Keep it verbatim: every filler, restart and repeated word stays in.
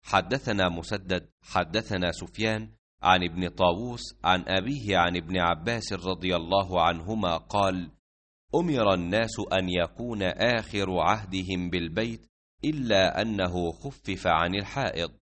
حدثنا مسدد حدثنا سفيان عن ابن طاووس عن أبيه عن ابن عباس رضي الله عنهما قال: أمر الناس أن يكون آخر عهدهم بالبيت إلا أنه خفف عن الحائض.